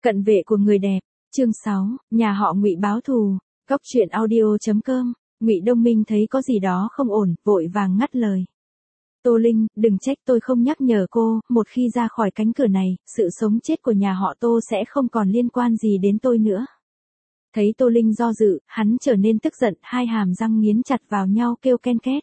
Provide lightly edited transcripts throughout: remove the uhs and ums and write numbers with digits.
Cận vệ của người đẹp, chương 6, nhà họ Ngụy báo thù, Cóc truyện audio.com. Ngụy Đông Minh thấy có gì đó không ổn, vội vàng ngắt lời. Tô Linh, đừng trách tôi không nhắc nhở cô, một khi ra khỏi cánh cửa này, sự sống chết của nhà họ Tô sẽ không còn liên quan gì đến tôi nữa. Thấy Tô Linh do dự, hắn trở nên tức giận, hai hàm răng nghiến chặt vào nhau kêu ken két.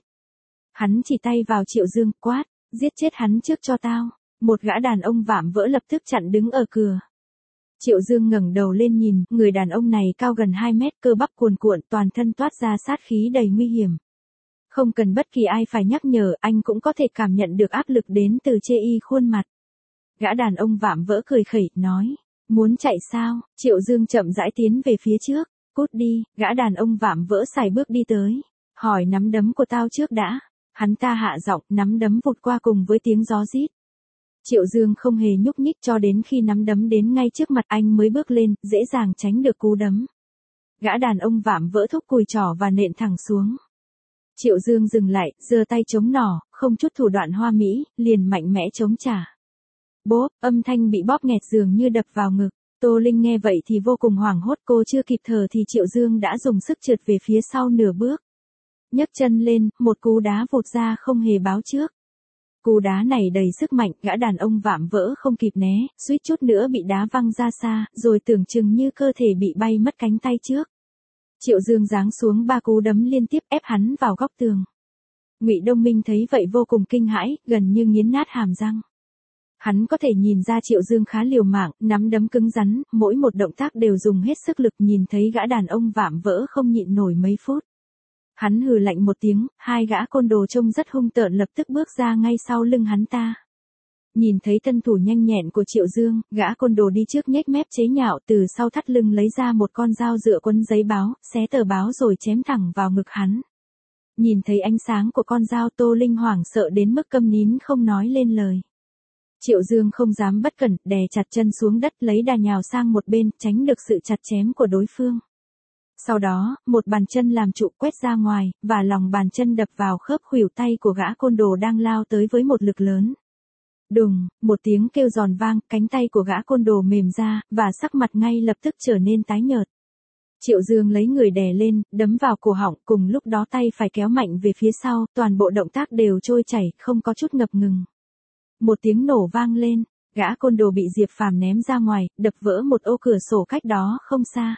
Hắn chỉ tay vào Triệu Dương, quát, giết chết hắn trước cho tao. Một gã đàn ông vạm vỡ lập tức chặn đứng ở cửa. Triệu Dương ngẩng đầu lên nhìn, người đàn ông này cao gần 2 mét, cơ bắp cuồn cuộn, toàn thân toát ra sát khí đầy nguy hiểm. Không cần bất kỳ ai phải nhắc nhở, anh cũng có thể cảm nhận được áp lực đến từ chê y khuôn mặt. Gã đàn ông vạm vỡ cười khẩy, nói, muốn chạy sao? Triệu Dương chậm rãi tiến về phía trước, cút đi. Gã đàn ông vạm vỡ sải bước đi tới, hỏi nắm đấm của tao trước đã. Hắn ta hạ giọng, nắm đấm vụt qua cùng với tiếng gió rít. Triệu Dương không hề nhúc nhích cho đến khi nắm đấm đến ngay trước mặt anh mới bước lên, dễ dàng tránh được cú đấm. Gã đàn ông vạm vỡ thúc cùi trỏ và nện thẳng xuống. Triệu Dương dừng lại, giơ tay chống nỏ, không chút thủ đoạn hoa mỹ, liền mạnh mẽ chống trả. Bốp, âm thanh bị bóp nghẹt dường như đập vào ngực. Tô Linh nghe vậy thì vô cùng hoảng hốt, cô chưa kịp thở thì Triệu Dương đã dùng sức trượt về phía sau nửa bước. Nhấc chân lên, một cú đá vụt ra không hề báo trước. Cú đá này đầy sức mạnh, gã đàn ông vạm vỡ không kịp né, suýt chút nữa bị đá văng ra xa, rồi tưởng chừng như cơ thể bị bay mất cánh tay trước. Triệu Dương giáng xuống 3 cú đấm liên tiếp ép hắn vào góc tường. Ngụy Đông Minh thấy vậy vô cùng kinh hãi, gần như nghiến nát hàm răng. Hắn có thể nhìn ra Triệu Dương khá liều mạng, nắm đấm cứng rắn, mỗi một động tác đều dùng hết sức lực, nhìn thấy gã đàn ông vạm vỡ không nhịn nổi mấy phút. Hắn hừ lạnh một tiếng, hai gã côn đồ trông rất hung tợn lập tức bước ra ngay sau lưng hắn ta. Nhìn thấy thân thủ nhanh nhẹn của Triệu Dương, gã côn đồ đi trước nhếch mép chế nhạo, từ sau thắt lưng lấy ra một con dao dựa quấn giấy báo, xé tờ báo rồi chém thẳng vào ngực hắn. Nhìn thấy ánh sáng của con dao, Tô Linh hoảng sợ đến mức câm nín không nói lên lời. Triệu Dương không dám bất cẩn, đè chặt chân xuống đất, lấy đà nhào sang một bên, tránh được sự chặt chém của đối phương. Sau đó, một bàn chân làm trụ quét ra ngoài, và lòng bàn chân đập vào khớp khuỷu tay của gã côn đồ đang lao tới với một lực lớn. Đùng, một tiếng kêu giòn vang, cánh tay của gã côn đồ mềm ra, và sắc mặt ngay lập tức trở nên tái nhợt. Triệu Dương lấy người đè lên, đấm vào cổ họng, cùng lúc đó tay phải kéo mạnh về phía sau, toàn bộ động tác đều trôi chảy, không có chút ngập ngừng. Một tiếng nổ vang lên, gã côn đồ bị Diệp Phàm ném ra ngoài, đập vỡ một ô cửa sổ cách đó không xa.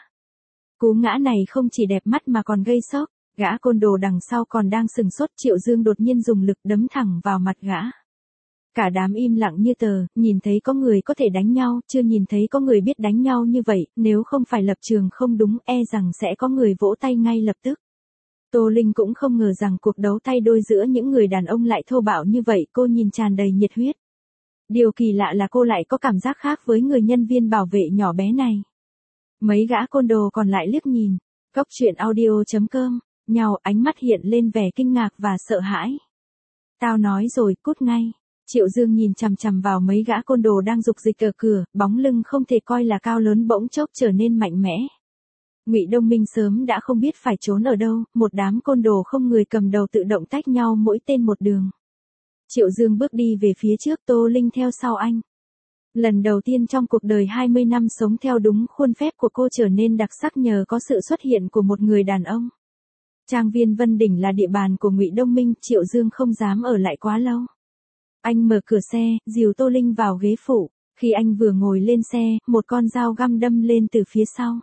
Cú ngã này không chỉ đẹp mắt mà còn gây sốc, gã côn đồ đằng sau còn đang sừng sốt, Triệu Dương đột nhiên dùng lực đấm thẳng vào mặt gã. Cả đám im lặng như tờ, nhìn thấy có người có thể đánh nhau, chưa nhìn thấy có người biết đánh nhau như vậy, nếu không phải lập trường không đúng, e rằng sẽ có người vỗ tay ngay lập tức. Tô Linh cũng không ngờ rằng cuộc đấu tay đôi giữa những người đàn ông lại thô bạo như vậy, cô nhìn tràn đầy nhiệt huyết. Điều kỳ lạ là cô lại có cảm giác khác với người nhân viên bảo vệ nhỏ bé này. Mấy gã côn đồ còn lại liếc nhìn, Cóc truyện audio.com, nhau ánh mắt hiện lên vẻ kinh ngạc và sợ hãi. Tao nói rồi, cút ngay. Triệu Dương nhìn chằm chằm vào mấy gã côn đồ đang rục dịch ở cửa, bóng lưng không thể coi là cao lớn bỗng chốc trở nên mạnh mẽ. Ngụy Đông Minh sớm đã không biết phải trốn ở đâu, một đám côn đồ không người cầm đầu tự động tách nhau mỗi tên một đường. Triệu Dương bước đi về phía trước, Tô Linh theo sau anh. Lần đầu tiên trong cuộc đời 20 năm sống theo đúng khuôn phép của cô trở nên đặc sắc nhờ có sự xuất hiện của một người đàn ông. Trang viên Vân Đỉnh là địa bàn của Ngụy Đông Minh, Triệu Dương không dám ở lại quá lâu. Anh mở cửa xe, dìu Tô Linh vào ghế phụ. Khi anh vừa ngồi lên xe, một con dao găm đâm lên từ phía sau.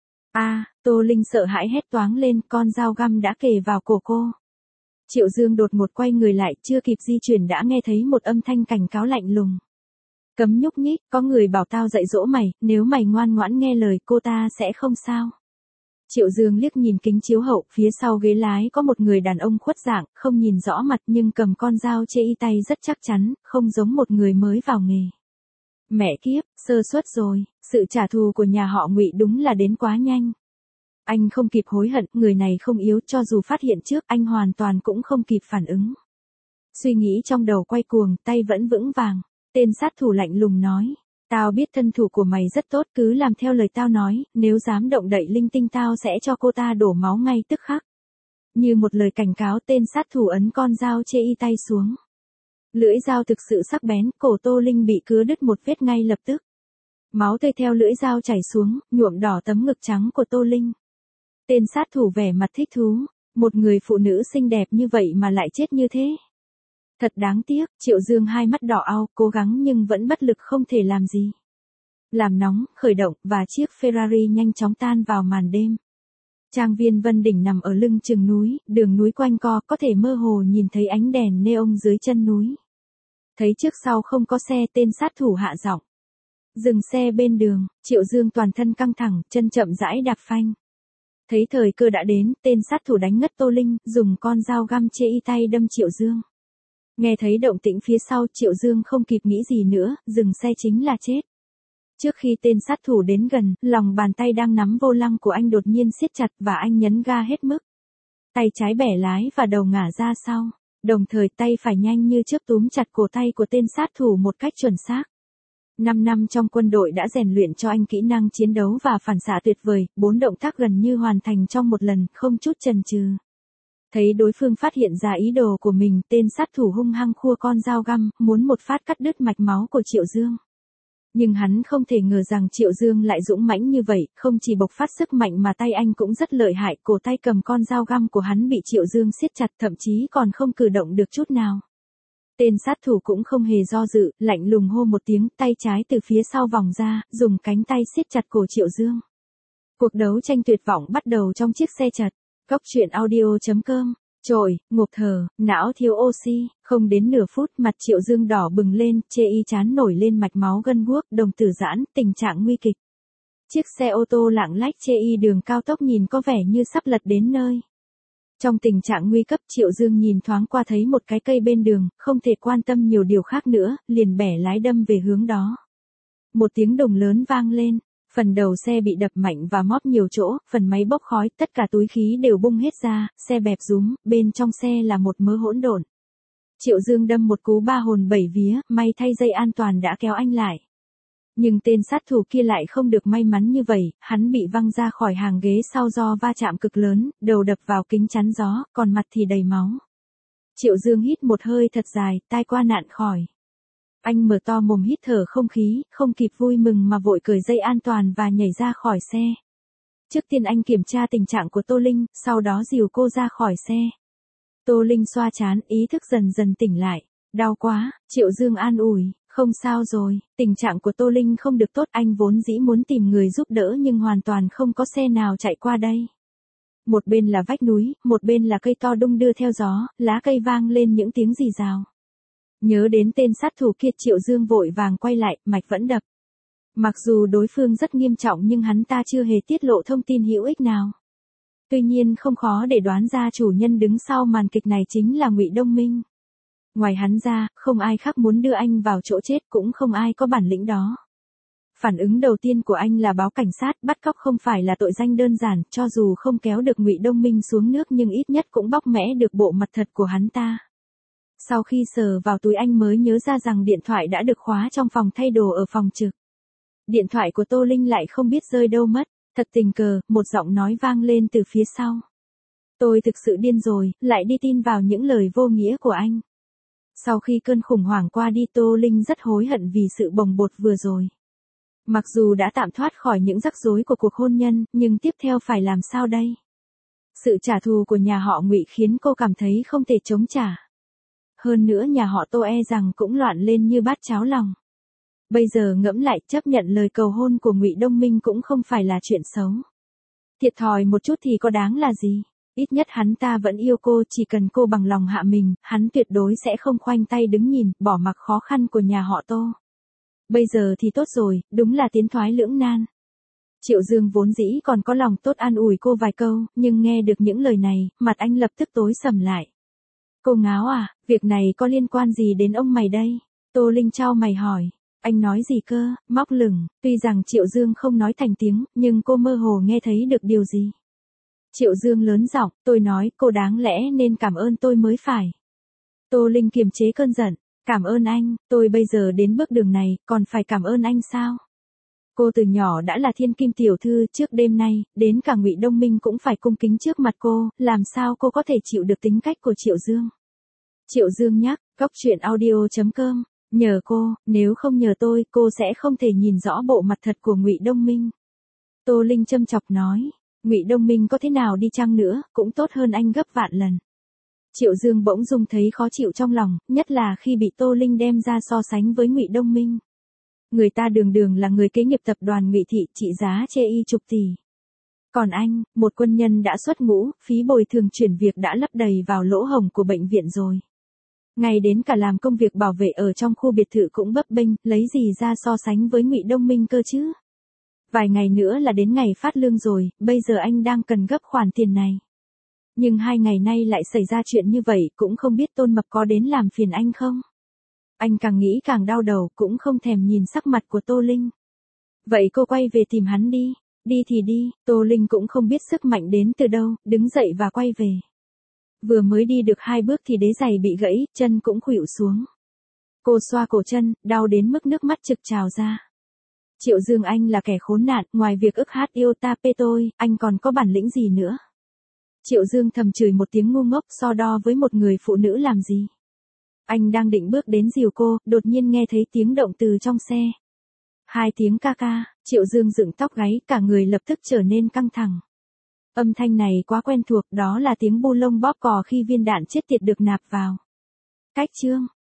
Tô Linh sợ hãi hét toáng lên, con dao găm đã kề vào cổ cô. Triệu Dương đột ngột quay người lại, chưa kịp di chuyển đã nghe thấy một âm thanh cảnh cáo lạnh lùng. Cấm nhúc nhích, có người bảo tao dạy dỗ mày, nếu mày ngoan ngoãn nghe lời cô ta sẽ không sao. Triệu Dương liếc nhìn kính chiếu hậu, phía sau ghế lái có một người đàn ông khuất dạng, không nhìn rõ mặt nhưng cầm con dao chê y tay rất chắc chắn, không giống một người mới vào nghề. Mẹ kiếp, sơ suất rồi, sự trả thù của nhà họ Ngụy đúng là đến quá nhanh. Anh không kịp hối hận, người này không yếu, cho dù phát hiện trước, anh hoàn toàn cũng không kịp phản ứng. Suy nghĩ trong đầu quay cuồng, tay vẫn vững vàng. Tên sát thủ lạnh lùng nói, tao biết thân thủ của mày rất tốt, cứ làm theo lời tao nói, nếu dám động đậy linh tinh tao sẽ cho cô ta đổ máu ngay tức khắc. Như một lời cảnh cáo, tên sát thủ ấn con dao chê y tay xuống. Lưỡi dao thực sự sắc bén, cổ Tô Linh bị cứa đứt một vết ngay lập tức. Máu tươi theo lưỡi dao chảy xuống, nhuộm đỏ tấm ngực trắng của Tô Linh. Tên sát thủ vẻ mặt thích thú, một người phụ nữ xinh đẹp như vậy mà lại chết như thế. Thật đáng tiếc, Triệu Dương hai mắt đỏ ao, cố gắng nhưng vẫn bất lực không thể làm gì. Làm nóng, khởi động, và chiếc Ferrari nhanh chóng tan vào màn đêm. Trang viên Vân Đỉnh nằm ở lưng chừng núi, đường núi quanh co, có thể mơ hồ nhìn thấy ánh đèn neon dưới chân núi. Thấy trước sau không có xe, tên sát thủ hạ giọng. Dừng xe bên đường, Triệu Dương toàn thân căng thẳng, chân chậm rãi đạp phanh. Thấy thời cơ đã đến, tên sát thủ đánh ngất Tô Linh, dùng con dao găm chê y tay đâm Triệu Dương. Nghe thấy động tĩnh phía sau, Triệu Dương không kịp nghĩ gì nữa, dừng xe chính là chết. Trước khi tên sát thủ đến gần, lòng bàn tay đang nắm vô lăng của anh đột nhiên siết chặt và anh nhấn ga hết mức. Tay trái bẻ lái và đầu ngả ra sau, đồng thời tay phải nhanh như chớp túm chặt cổ tay của tên sát thủ một cách chuẩn xác. 5 năm trong quân đội đã rèn luyện cho anh kỹ năng chiến đấu và phản xạ tuyệt vời, 4 động tác gần như hoàn thành trong một lần, không chút chần chừ. Thấy đối phương phát hiện ra ý đồ của mình, tên sát thủ hung hăng khua con dao găm, muốn một phát cắt đứt mạch máu của Triệu Dương. Nhưng hắn không thể ngờ rằng Triệu Dương lại dũng mãnh như vậy, không chỉ bộc phát sức mạnh mà tay anh cũng rất lợi hại, cổ tay cầm con dao găm của hắn bị Triệu Dương siết chặt, thậm chí còn không cử động được chút nào. Tên sát thủ cũng không hề do dự, lạnh lùng hô một tiếng, tay trái từ phía sau vòng ra, dùng cánh tay siết chặt cổ Triệu Dương. Cuộc đấu tranh tuyệt vọng bắt đầu trong chiếc xe chật. Góc truyện audio.com. Trồi, ngộp thở, não thiếu oxy, không đến nửa phút mặt Triệu Dương đỏ bừng lên, chê y chán nổi lên mạch máu gân guốc, đồng tử giãn, tình trạng nguy kịch. Chiếc xe ô tô lạng lách chê y đường cao tốc nhìn có vẻ như sắp lật đến nơi. Trong tình trạng nguy cấp, Triệu Dương nhìn thoáng qua thấy một cái cây bên đường, không thể quan tâm nhiều điều khác nữa, liền bẻ lái đâm về hướng đó. Một tiếng đùng lớn vang lên. Phần đầu xe bị đập mạnh và móp nhiều chỗ, phần máy bốc khói, tất cả túi khí đều bung hết ra, xe bẹp rúm, bên trong xe là một mớ hỗn độn. Triệu Dương đâm một cú ba hồn bảy vía, may thay dây an toàn đã kéo anh lại. Nhưng tên sát thủ kia lại không được may mắn như vậy, hắn bị văng ra khỏi hàng ghế sau do va chạm cực lớn, đầu đập vào kính chắn gió, còn mặt thì đầy máu. Triệu Dương hít một hơi thật dài, tai qua nạn khỏi. Anh mở to mồm hít thở không khí, không kịp vui mừng mà vội cởi dây an toàn và nhảy ra khỏi xe. Trước tiên anh kiểm tra tình trạng của Tô Linh, sau đó dìu cô ra khỏi xe. Tô Linh xoa trán, ý thức dần dần tỉnh lại. Đau quá, Triệu Dương an ủi, không sao rồi, tình trạng của Tô Linh không được tốt, anh vốn dĩ muốn tìm người giúp đỡ nhưng hoàn toàn không có xe nào chạy qua đây. Một bên là vách núi, một bên là cây to đung đưa theo gió, lá cây vang lên những tiếng rì rào. Nhớ đến tên sát thủ kia, Triệu Dương vội vàng quay lại, mạch vẫn đập. Mặc dù đối phương rất nghiêm trọng nhưng hắn ta chưa hề tiết lộ thông tin hữu ích nào. Tuy nhiên không khó để đoán ra chủ nhân đứng sau màn kịch này chính là Ngụy Đông Minh. Ngoài hắn ra, không ai khác muốn đưa anh vào chỗ chết, cũng không ai có bản lĩnh đó. Phản ứng đầu tiên của anh là báo cảnh sát, bắt cóc không phải là tội danh đơn giản, cho dù không kéo được Ngụy Đông Minh xuống nước nhưng ít nhất cũng bóc mẽ được bộ mặt thật của hắn ta. Sau khi sờ vào túi anh mới nhớ ra rằng điện thoại đã được khóa trong phòng thay đồ ở phòng trực. Điện thoại của Tô Linh lại không biết rơi đâu mất, thật tình cờ, một giọng nói vang lên từ phía sau. Tôi thực sự điên rồi, lại đi tin vào những lời vô nghĩa của anh. Sau khi cơn khủng hoảng qua đi, Tô Linh rất hối hận vì sự bồng bột vừa rồi. Mặc dù đã tạm thoát khỏi những rắc rối của cuộc hôn nhân, nhưng tiếp theo phải làm sao đây? Sự trả thù của nhà họ Ngụy khiến cô cảm thấy không thể chống trả. Hơn nữa nhà họ Tô e rằng cũng loạn lên như bát cháo lòng. Bây giờ ngẫm lại, chấp nhận lời cầu hôn của Ngụy Đông Minh cũng không phải là chuyện xấu. Thiệt thòi một chút thì có đáng là gì? Ít nhất hắn ta vẫn yêu cô, chỉ cần cô bằng lòng hạ mình, hắn tuyệt đối sẽ không khoanh tay đứng nhìn, bỏ mặc khó khăn của nhà họ Tô. Bây giờ thì tốt rồi, đúng là tiến thoái lưỡng nan. Triệu Dương vốn dĩ còn có lòng tốt an ủi cô vài câu, nhưng nghe được những lời này, mặt anh lập tức tối sầm lại. Cô ngáo à, việc này có liên quan gì đến ông mày đây? Tô Linh chau mày hỏi. Anh nói gì cơ, móc lửng, tuy rằng Triệu Dương không nói thành tiếng, nhưng cô mơ hồ nghe thấy được điều gì. Triệu Dương lớn giọng, tôi nói, cô đáng lẽ nên cảm ơn tôi mới phải. Tô Linh kiềm chế cơn giận, cảm ơn anh, tôi bây giờ đến bước đường này, còn phải cảm ơn anh sao? Cô từ nhỏ đã là thiên kim tiểu thư, trước đêm nay, đến cả Ngụy Đông Minh cũng phải cung kính trước mặt cô, làm sao cô có thể chịu được tính cách của Triệu Dương? Triệu Dương nhắc, góc truyện audio.com. Nhờ cô, nếu không nhờ tôi, cô sẽ không thể nhìn rõ bộ mặt thật của Ngụy Đông Minh. Tô Linh châm chọc nói, Ngụy Đông Minh có thế nào đi chăng nữa, cũng tốt hơn anh gấp vạn lần. Triệu Dương bỗng dưng thấy khó chịu trong lòng, nhất là khi bị Tô Linh đem ra so sánh với Ngụy Đông Minh. Người ta đường đường là người kế nghiệp tập đoàn Ngụy Thị, trị giá chê y chục tỷ. Còn anh, một quân nhân đã xuất ngũ, phí bồi thường chuyển việc đã lấp đầy vào lỗ hổng của bệnh viện rồi. Ngay đến cả làm công việc bảo vệ ở trong khu biệt thự cũng bấp bênh, lấy gì ra so sánh với Ngụy Đông Minh cơ chứ? Vài ngày nữa là đến ngày phát lương rồi, bây giờ anh đang cần gấp khoản tiền này. Nhưng 2 ngày nay lại xảy ra chuyện như vậy, cũng không biết Tôn Mập có đến làm phiền anh không? Anh càng nghĩ càng đau đầu, cũng không thèm nhìn sắc mặt của Tô Linh. Vậy cô quay về tìm hắn đi. Đi thì đi, Tô Linh cũng không biết sức mạnh đến từ đâu, đứng dậy và quay về. Vừa mới đi được 2 bước thì đế giày bị gãy, chân cũng khuỵu xuống. Cô xoa cổ chân, đau đến mức nước mắt trực trào ra. Triệu Dương anh là kẻ khốn nạn, ngoài việc ức hát yêu ta pê tôi, anh còn có bản lĩnh gì nữa? Triệu Dương thầm chửi một tiếng ngu ngốc, so đo với một người phụ nữ làm gì? Anh đang định bước đến dìu cô, đột nhiên nghe thấy tiếng động từ trong xe. 2 tiếng ca ca, Triệu Dương dựng tóc gáy, cả người lập tức trở nên căng thẳng. Âm thanh này quá quen thuộc, đó là tiếng bu lông bóp cò khi viên đạn chết tiệt được nạp vào. Cách chương